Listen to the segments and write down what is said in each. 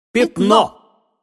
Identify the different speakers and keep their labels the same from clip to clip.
Speaker 1: Пятно.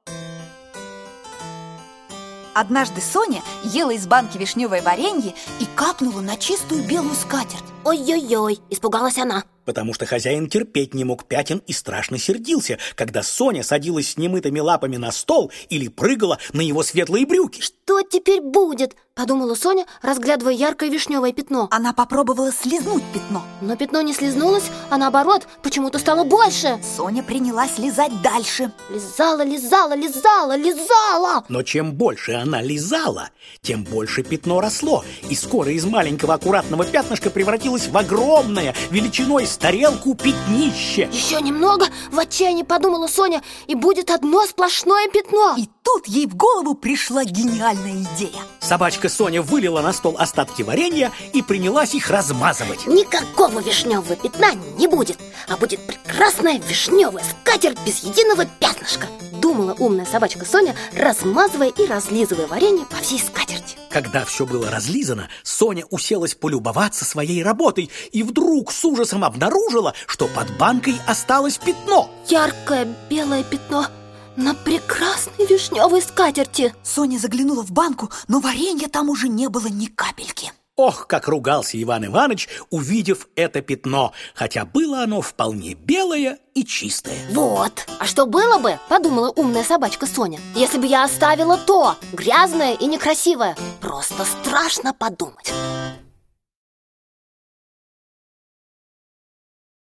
Speaker 2: Однажды Соня ела из банки вишневое варенье и капнула на чистую белую скатерть.
Speaker 3: Ой-ой-ой, испугалась она.
Speaker 1: Потому что хозяин терпеть не мог пятен и страшно сердился, когда Соня садилась с немытыми лапами на стол или прыгала на его светлые брюки.
Speaker 3: Что теперь будет? Подумала Соня, разглядывая яркое вишневое пятно.
Speaker 2: Она попробовала слизнуть пятно.
Speaker 3: Но пятно не слизнулось, а наоборот, почему-то стало больше.
Speaker 2: Соня принялась лизать дальше.
Speaker 3: Лизала, лизала, лизала, лизала.
Speaker 1: Но чем больше она лизала, тем больше пятно росло, и скоро из маленького аккуратного пятнышка превратилось в огромное, величиной с тарелку пятнище.
Speaker 3: Еще немного, в отчаянии подумала Соня, и будет одно сплошное пятно.
Speaker 2: И тут ей в голову пришла гениальная идея.
Speaker 1: Собачка Соня вылила на стол остатки варенья и принялась их размазывать.
Speaker 3: Никакого вишневого пятна не будет, а будет прекрасная вишневая скатерть без единого пятнышка, думала умная собачка Соня, размазывая и разлизывая варенье по всей скатерти.
Speaker 1: Когда все было разлизано, Соня уселась полюбоваться своей работой и вдруг с ужасом обнаружила, что под банкой осталось пятно.
Speaker 3: Яркое белое пятно на прекрасной вишневой скатерти.
Speaker 2: Соня заглянула в банку, но варенья там уже не было ни капельки.
Speaker 1: Ох, как ругался Иван Иванович, увидев это пятно, хотя было оно вполне белое и чистое.
Speaker 3: Вот, а что было бы, подумала умная собачка Соня, если бы я оставила то, грязное и некрасивое? Просто страшно подумать.